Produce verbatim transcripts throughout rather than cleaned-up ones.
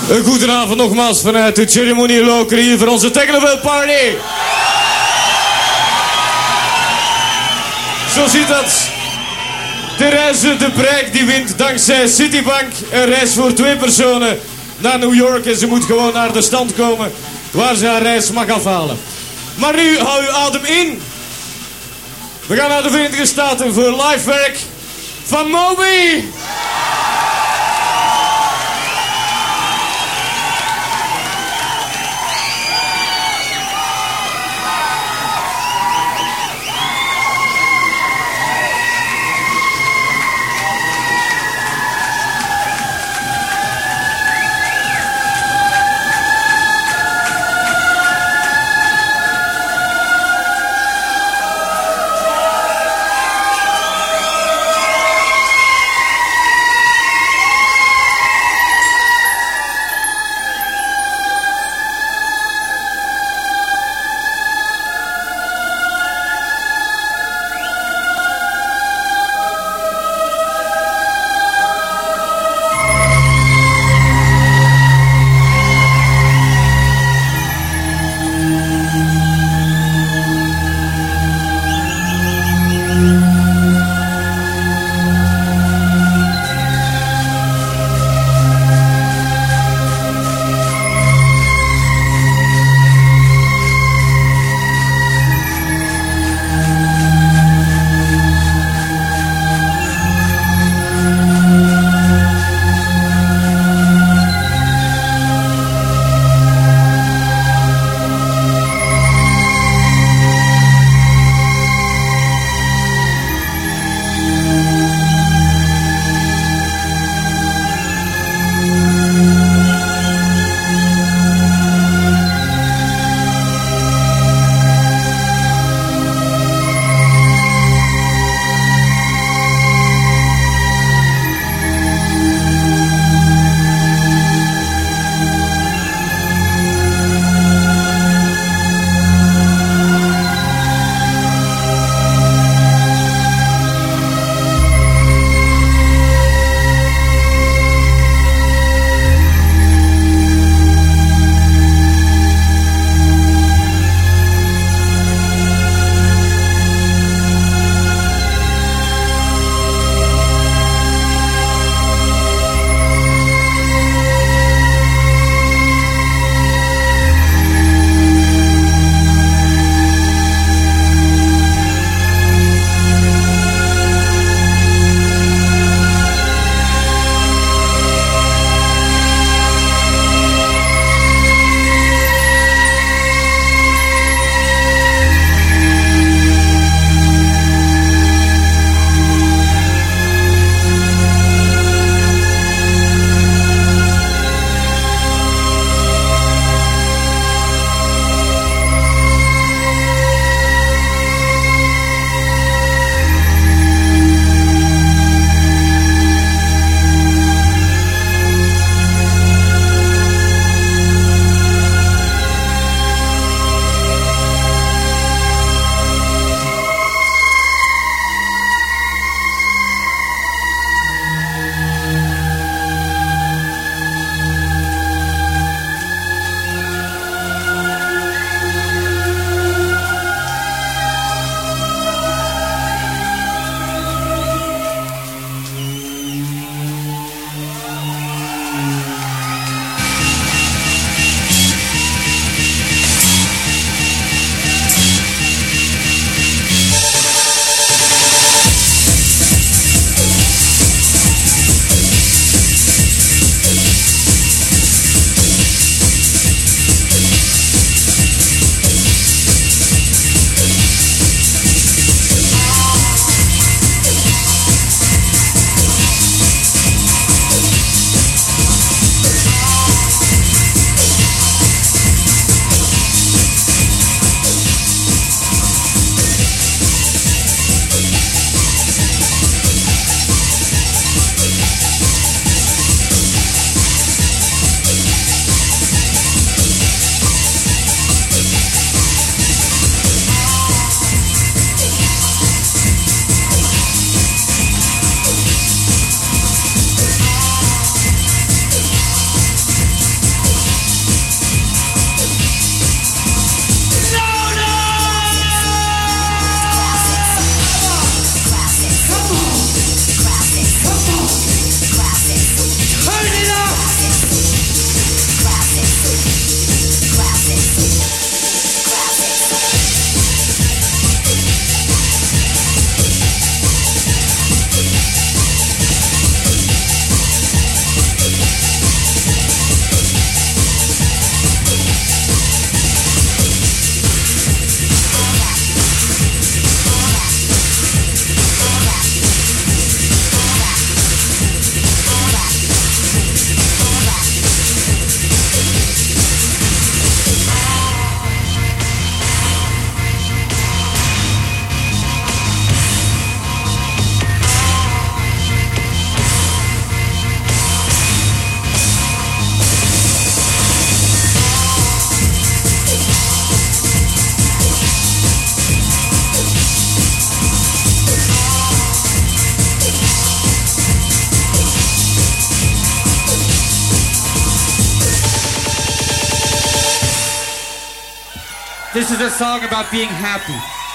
Een goedenavond nogmaals vanuit de Ceremonial Loker hier voor onze Technoville Party. Zo ziet dat. Therese de Brijk die wint dankzij Citibank een reis voor twee personen naar New York. En ze moet gewoon naar de stand komen waar ze haar reis mag afhalen. Maar nu hou uw adem in. We gaan naar de Verenigde Staten voor live werk van Moby. This is a song about being happy.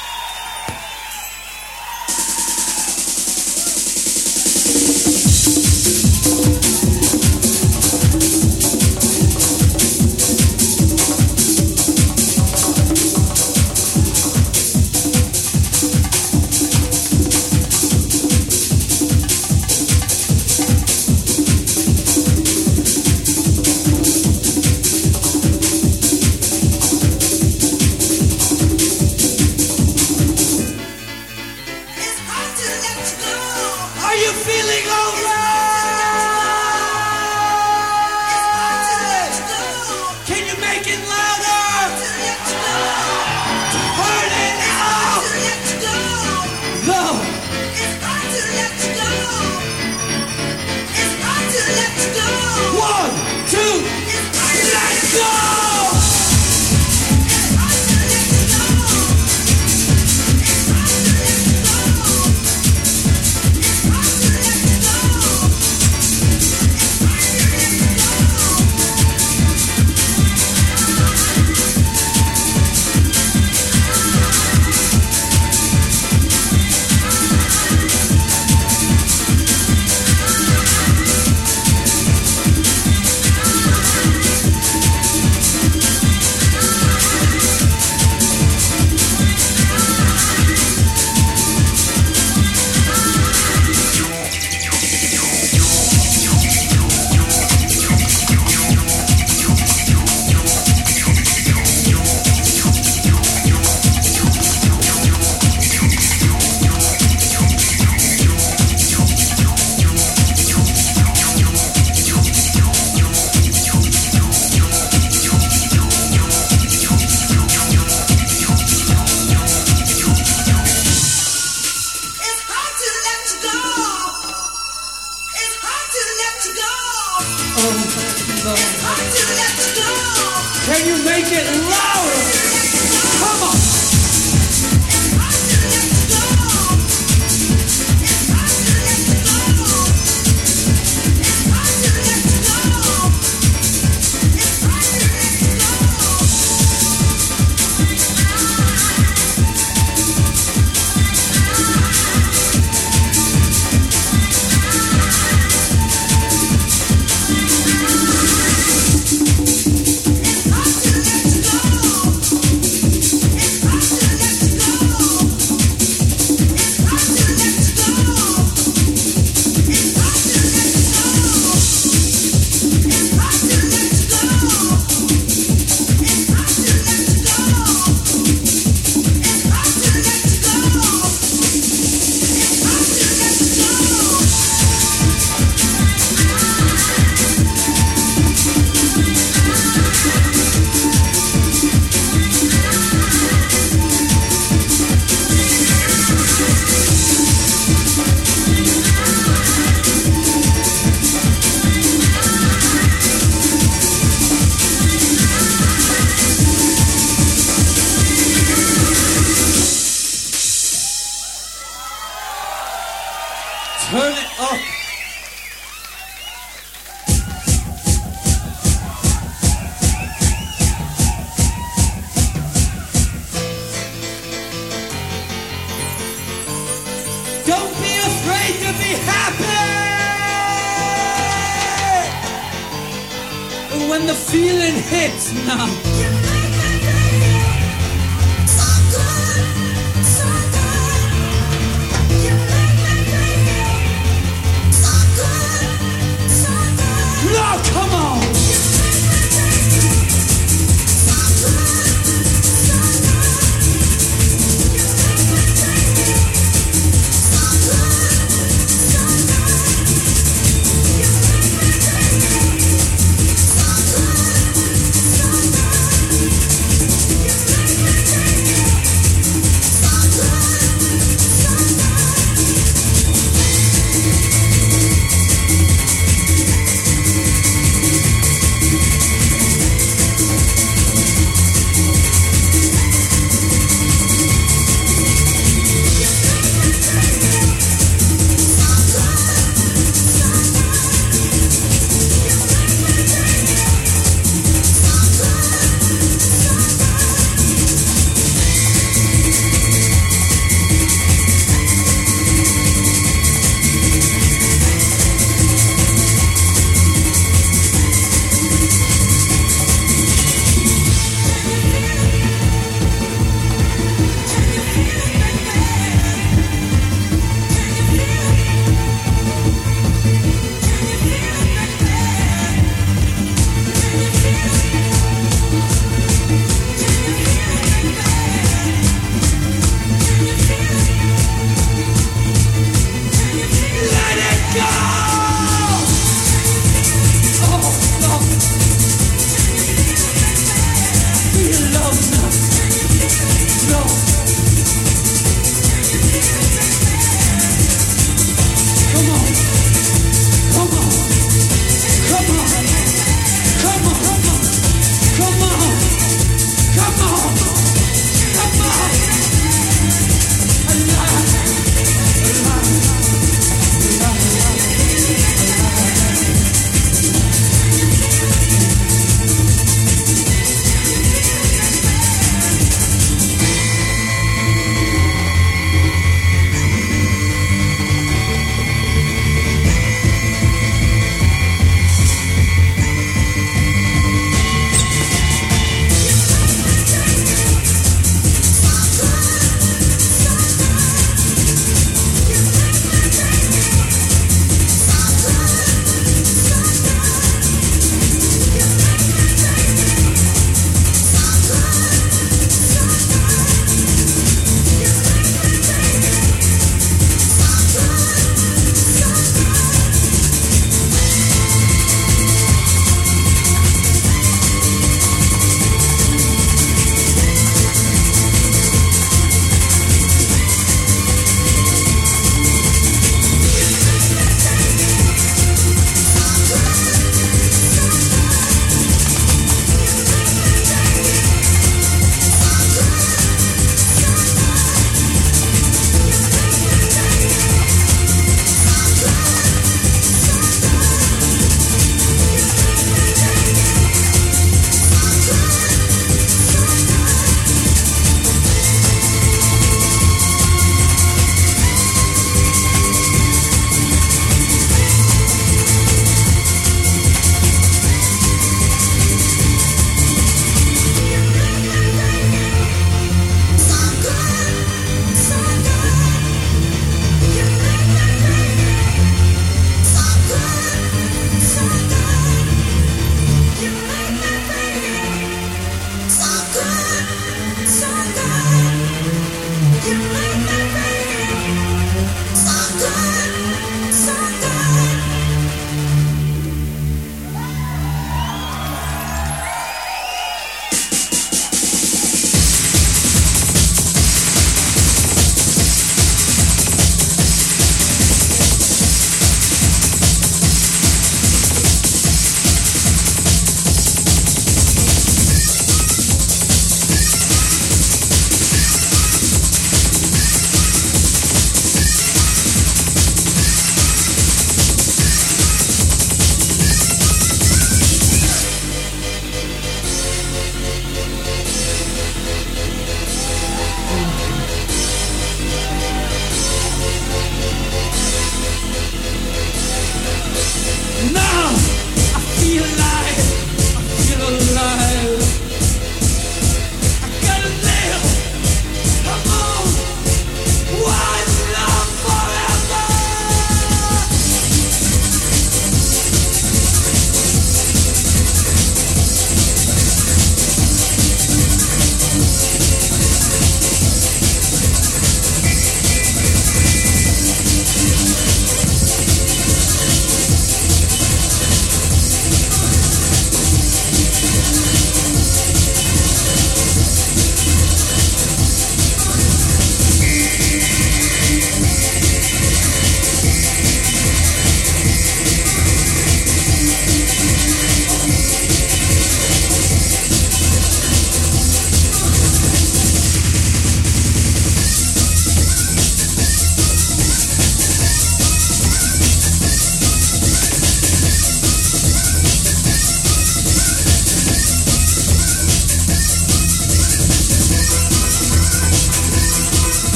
Turn it up. Don't be afraid to be happy. When the feeling hits now. No, come on!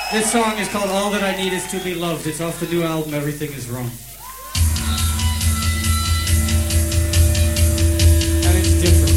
This song is called All That I Need Is To Be Loved. It's off the new album, Everything Is Wrong. And it's different.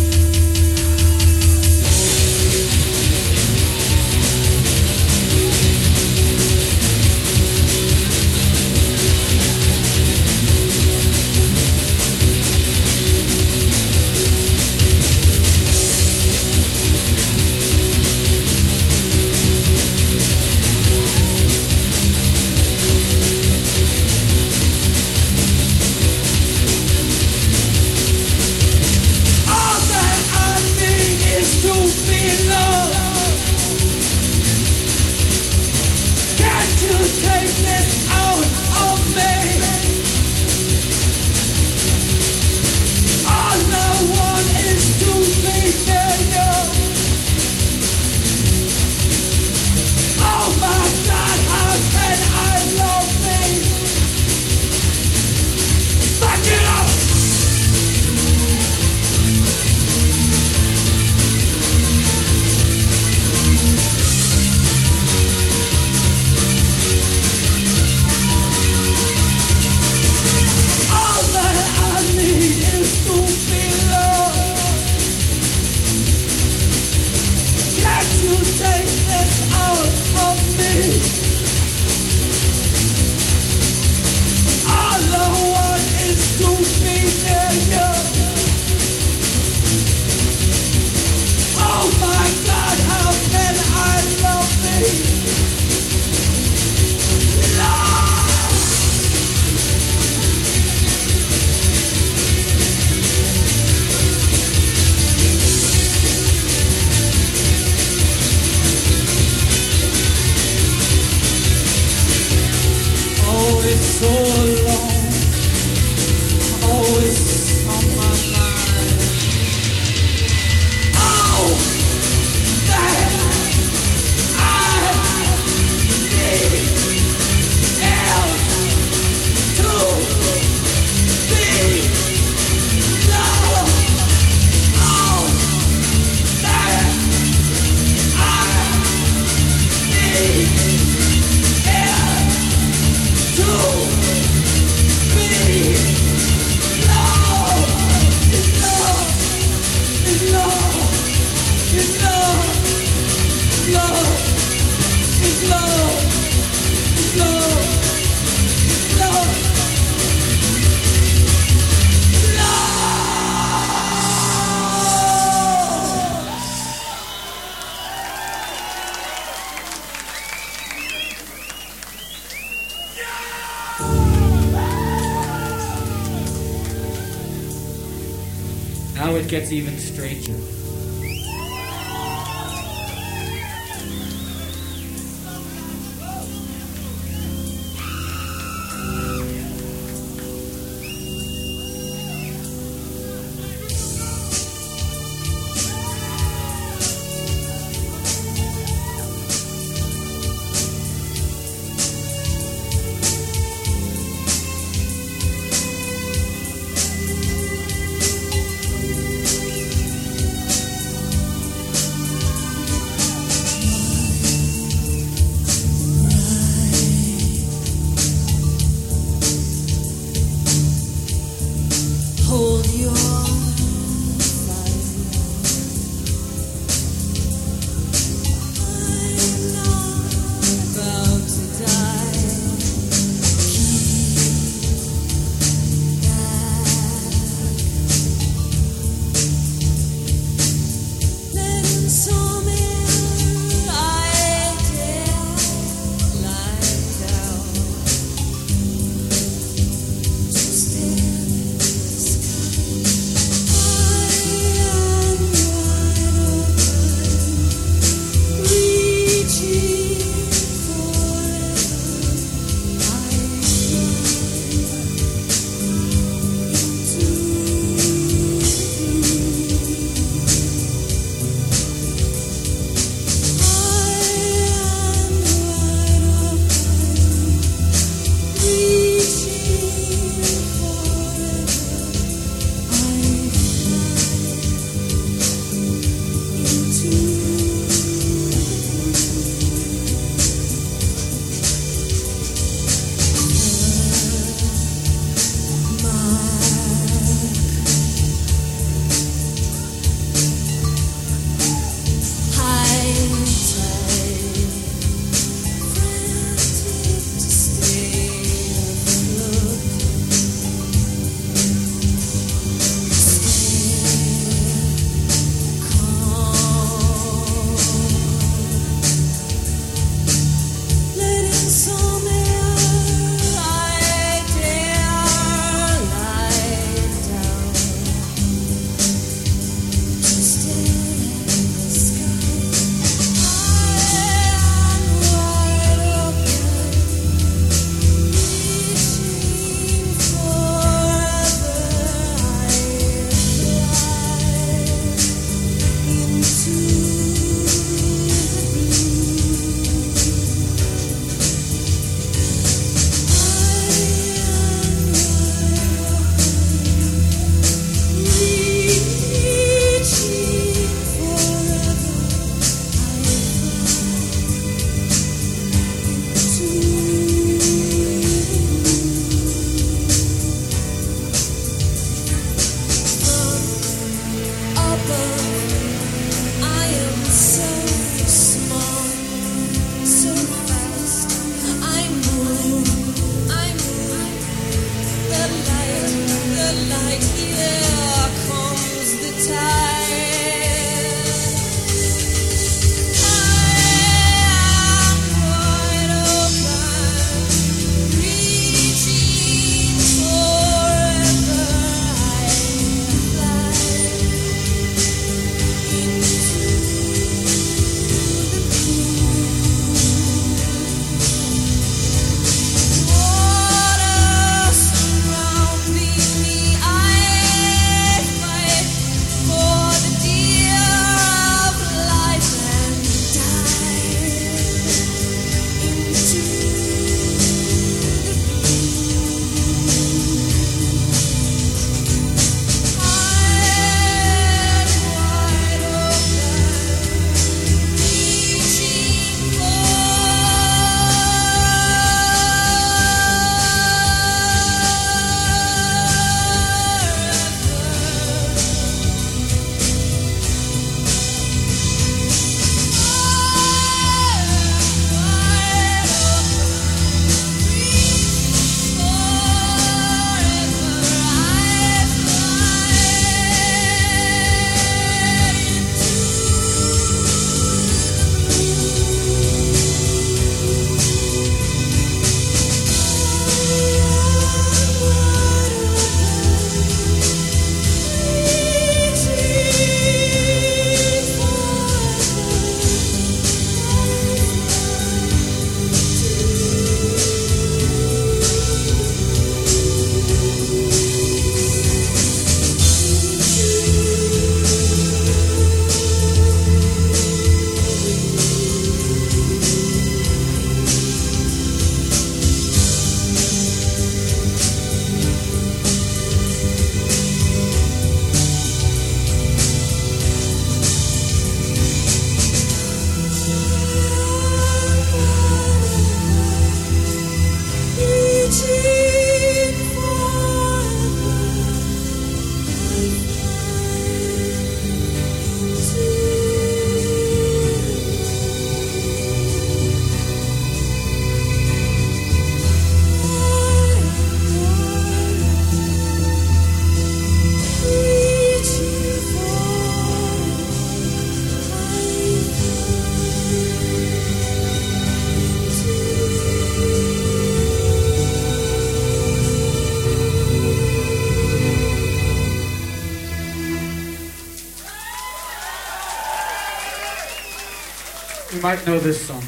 Now it gets even stranger. You might know this song.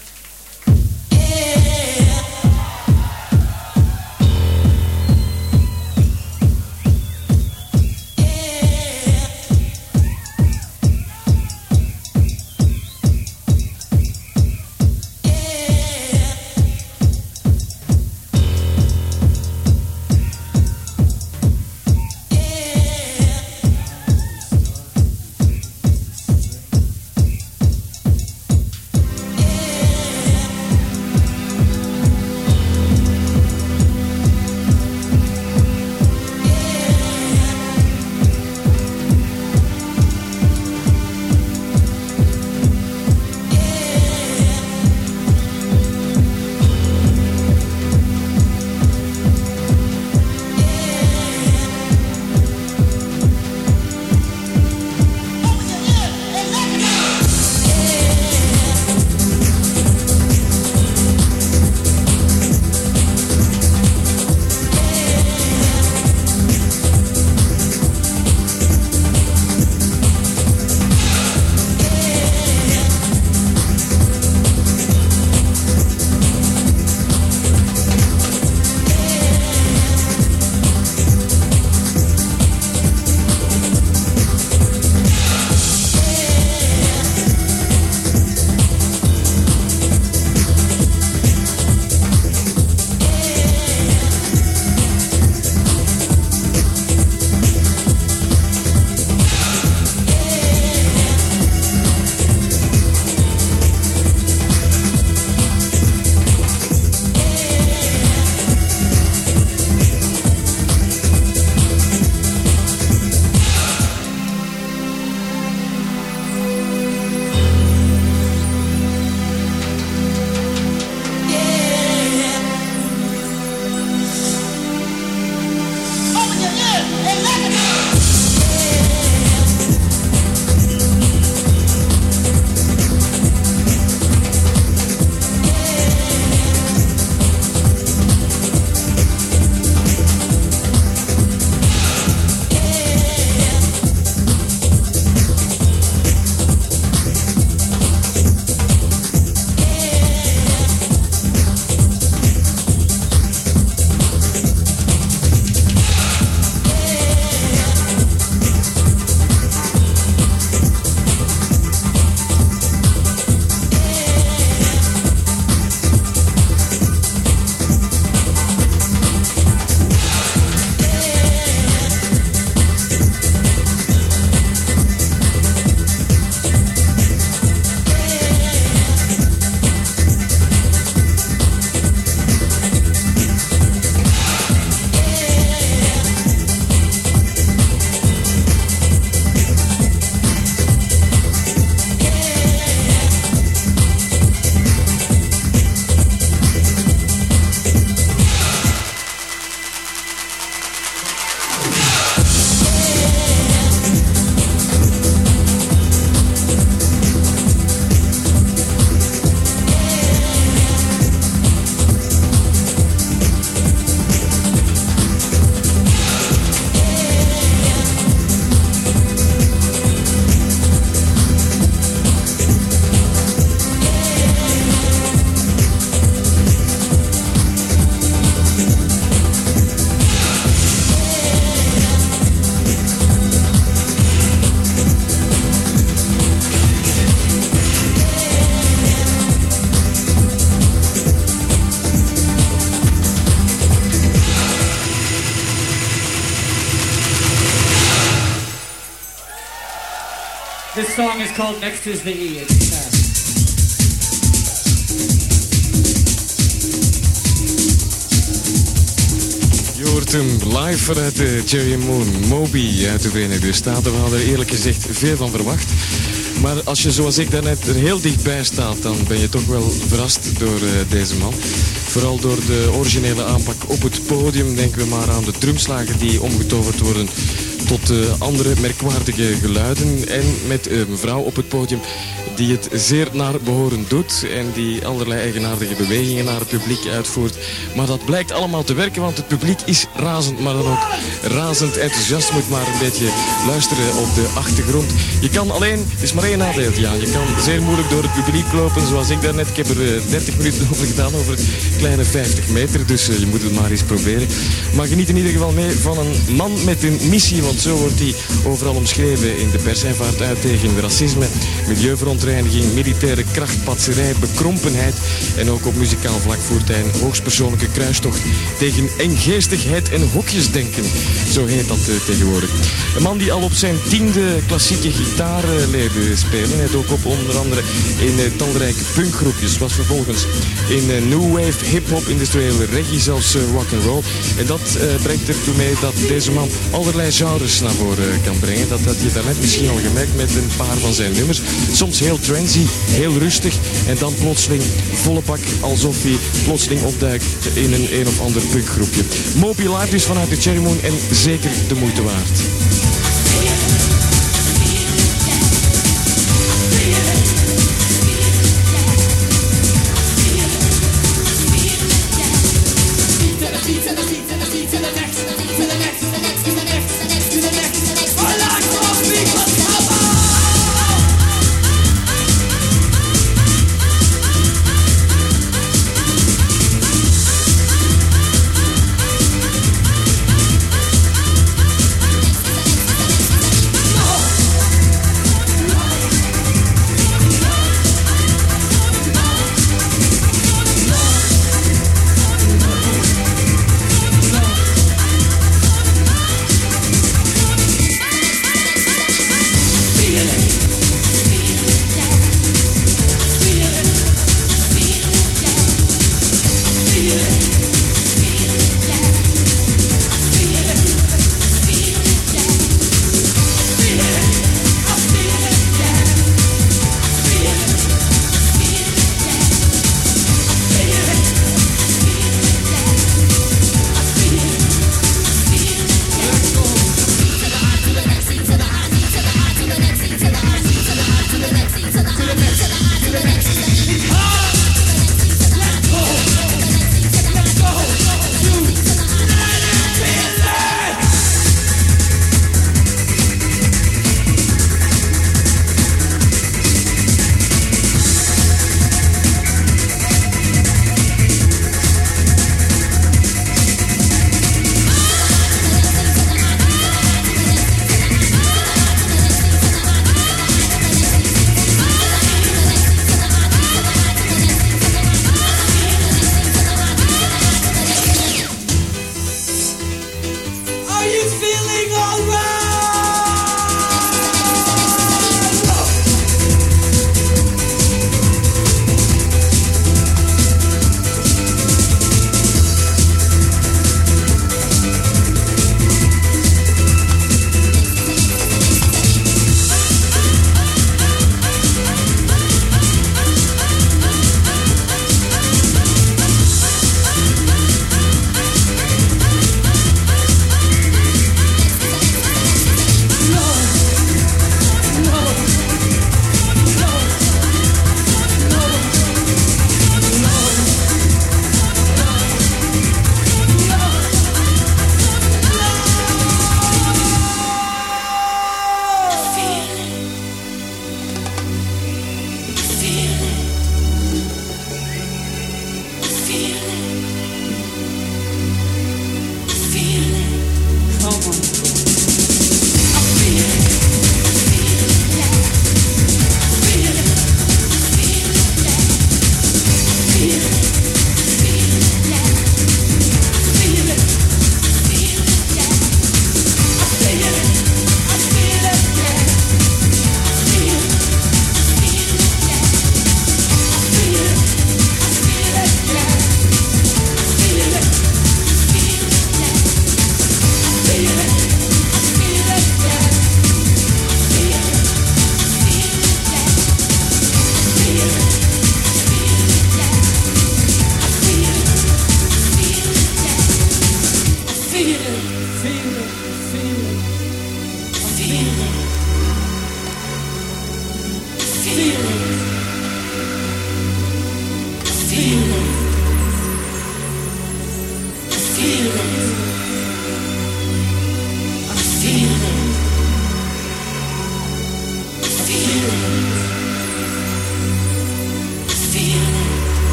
This song is called Next is the E. It's sad. Je hoort hem live vanuit de Cherry Moon, Moby uit de Verenigde Staten. We hadden er eerlijk gezegd veel van verwacht. Maar als je zoals ik daarnet er heel dichtbij staat, dan ben je toch wel verrast door uh, deze man. Vooral door de originele aanpak op het podium. Denken we maar aan de drumslagen die omgetoverd worden tot uh, andere merkwaardige geluiden. En met uh, een vrouw op het podium die het zeer naar behoren doet en die allerlei eigenaardige bewegingen naar het publiek uitvoert. Maar dat blijkt allemaal te werken, want het publiek is razend, maar dan ook razend enthousiast. Moet maar een beetje luisteren op de achtergrond. Je kan alleen, het is maar één nadeel, ja, je kan zeer moeilijk door het publiek lopen, zoals ik daarnet. Ik heb er uh, dertig minuten over gedaan, over een kleine vijftig meter, dus uh, je moet het maar eens proberen. Maar geniet in ieder geval mee van een man met een missie, want zo wordt hij overal omschreven in de pers. Hij vaart uit tegen racisme, milieuverontreiniging, militaire krachtpatserij, bekrompenheid en ook op muzikaal vlak voert hij een hoogstpersoonlijke kruistocht tegen enggeestigheid en hokjesdenken. Zo heet dat uh, tegenwoordig. Een man die al op zijn tiende klassieke gitaar uh, leerde spelen. Hij dook op onder andere in uh, talrijke punkgroepjes. Was vervolgens in uh, new wave, hip-hop, industriële reggae, zelfs uh, rock and roll. En dat uh, brengt ertoe mee dat deze man allerlei genres naar voren uh, kan brengen. Dat had je daarnet misschien al gemerkt met een paar van zijn nummers. Soms heel trendy, heel rustig en dan plotseling volle pak, alsof hij plotseling opduikt in een een of ander punkgroepje. Moby Live dus vanuit de Cherry Moon en zeker de moeite waard.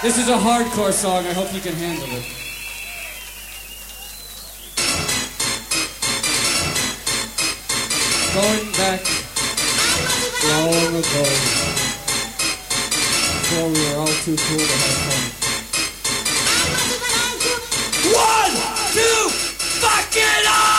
This is a hardcore song. I hope you can handle it. Going back long ago, before we were all too cool to have fun. One, two, fuck it up!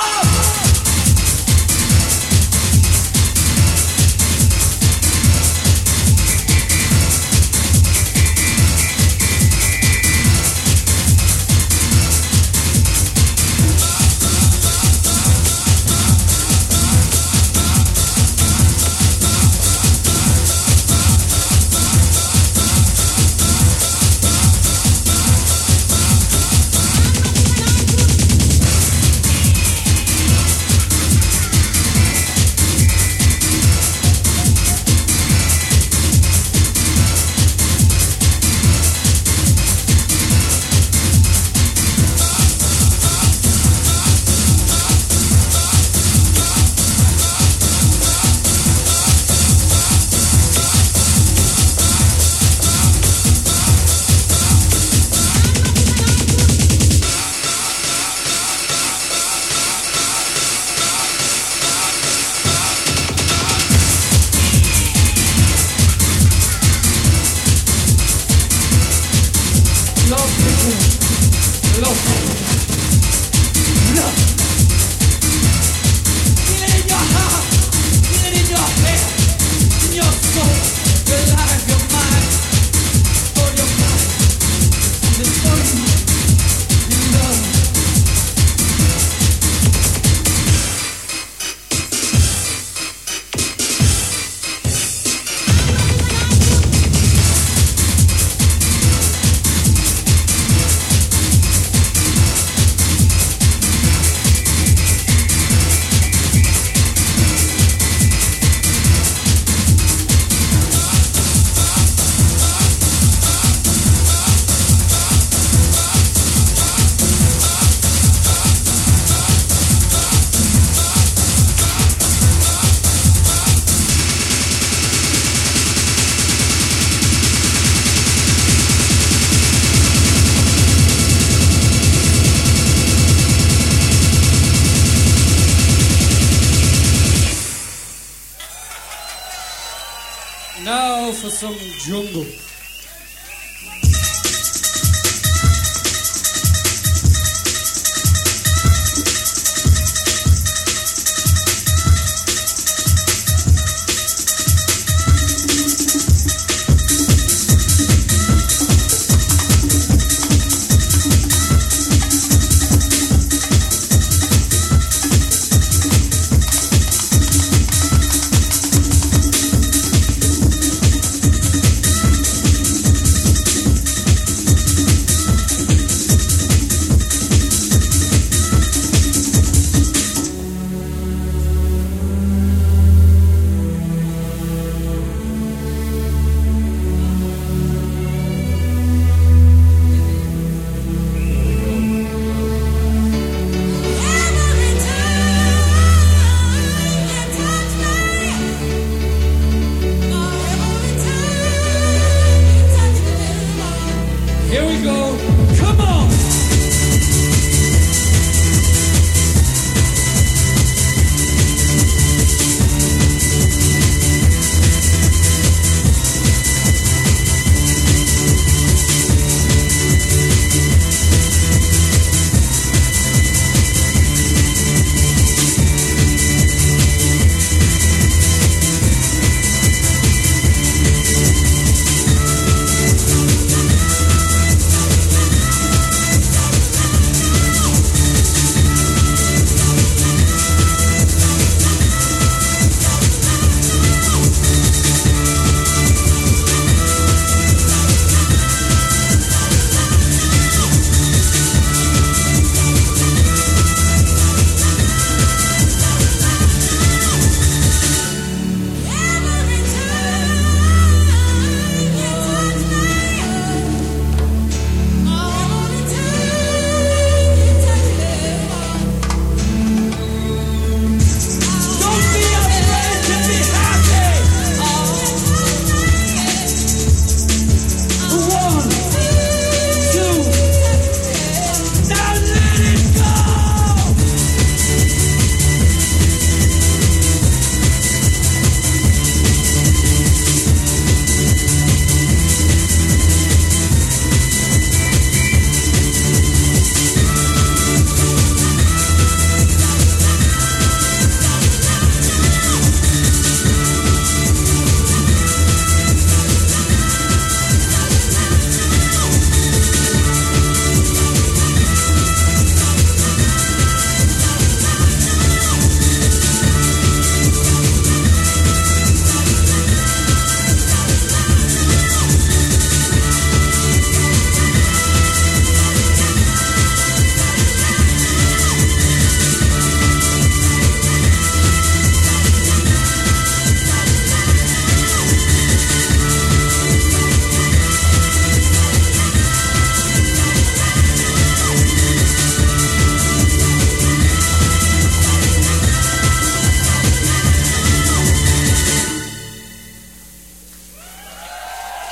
Now for some jungle.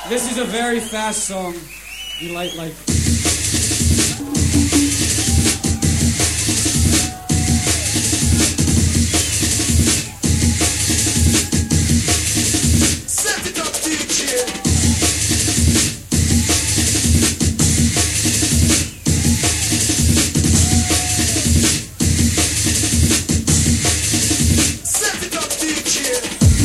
This is a very fast song. You like like. Set it up, D J. Set it up, D J.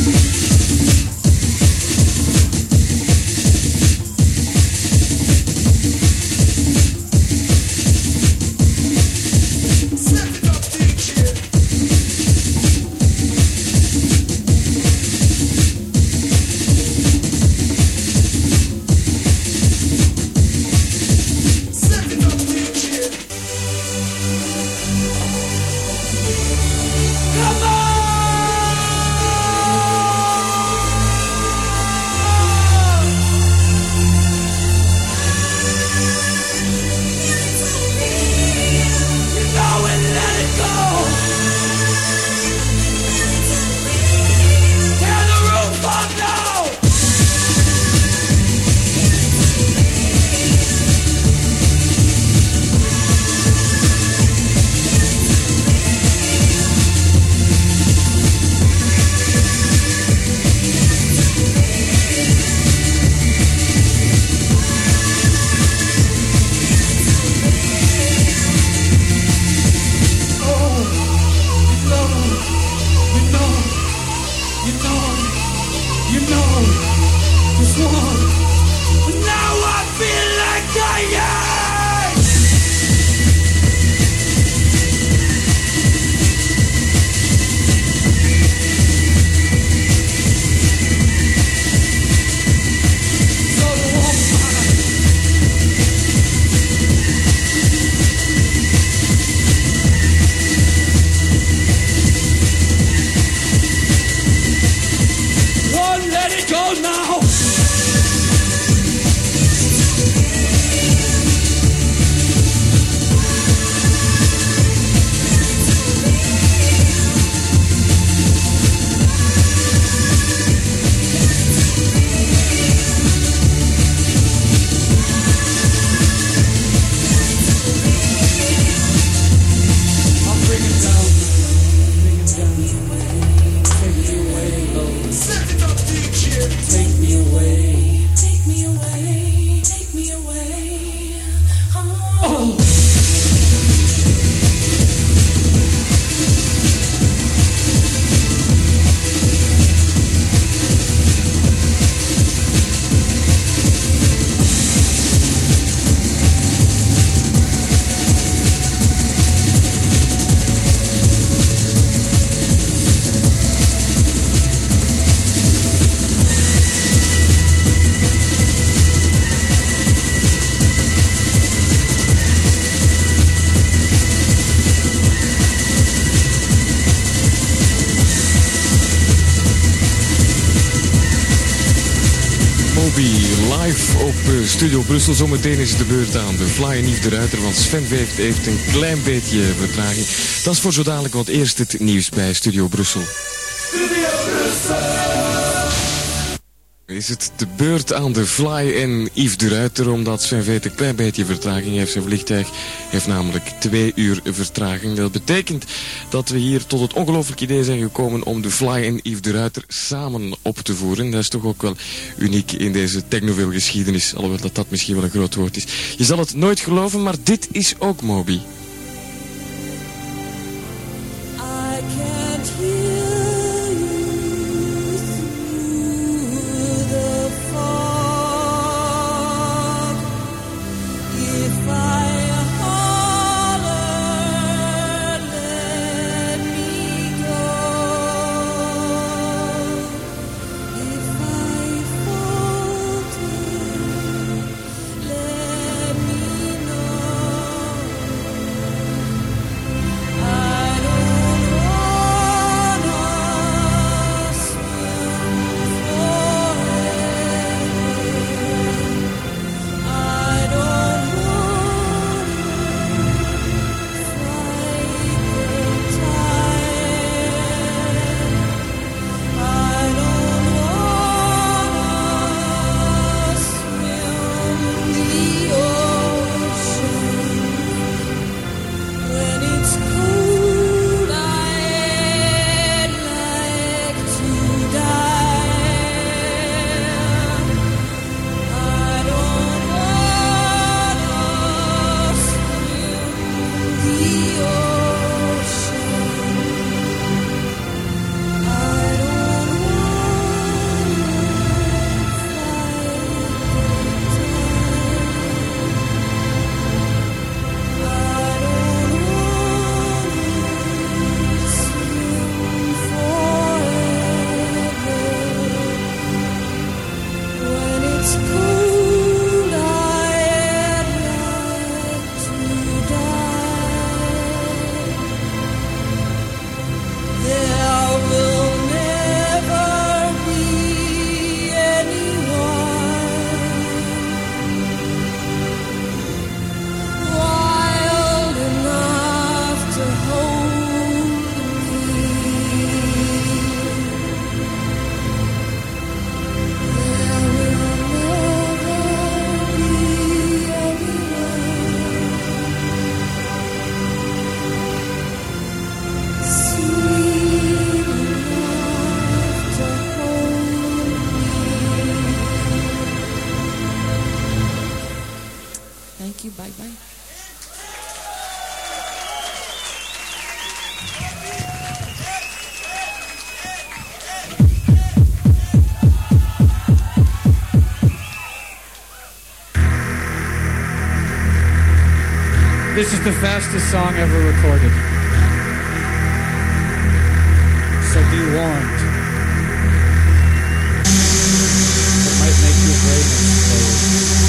Live op Studio Brussel. Zometeen is de beurt aan de Fly en Yves de Ruiter, want Sven heeft, heeft een klein beetje vertraging. Dat is voor zo dadelijk, want eerst het nieuws bij Studio Brussel. Studio Brussel! Is het de beurt aan de Fly en Yves de Ruiter, omdat Sven Veet een klein beetje vertraging heeft. Zijn vliegtuig heeft namelijk twee uur vertraging. Dat betekent dat we hier tot het ongelooflijke idee zijn gekomen om de Fly en Yves de Ruiter samen op te voeren. Dat is toch ook wel uniek in deze technoville geschiedenis, alhoewel dat dat misschien wel een groot woord is. Je zal het nooit geloven, maar dit is ook Moby. This is the fastest song ever recorded. So be warned. It might make you brave and slave.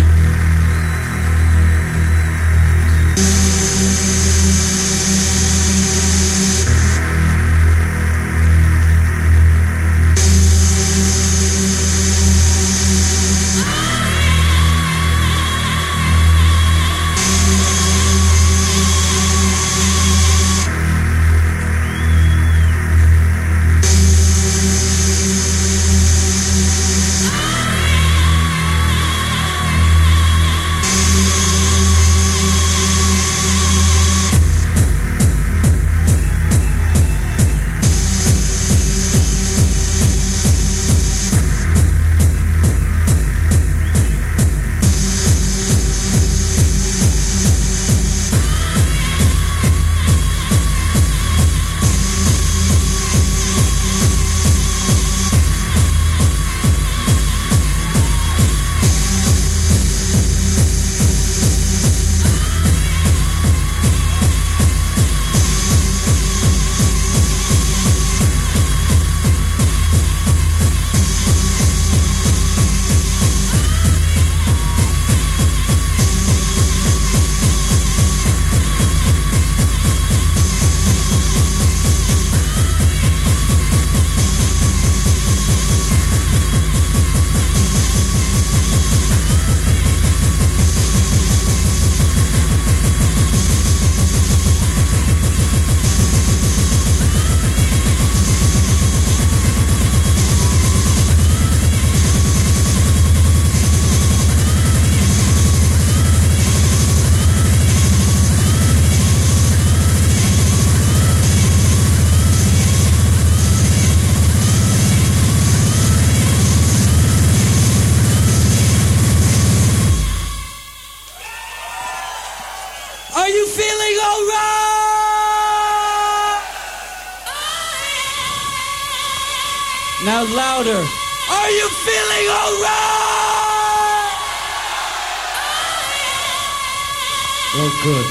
Are you feeling all right? Now louder. Are you feeling all right? Oh, good.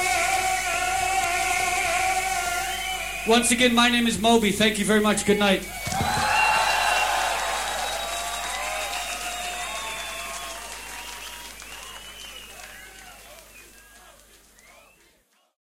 Once again, my name is Moby. Thank you very much. Good night.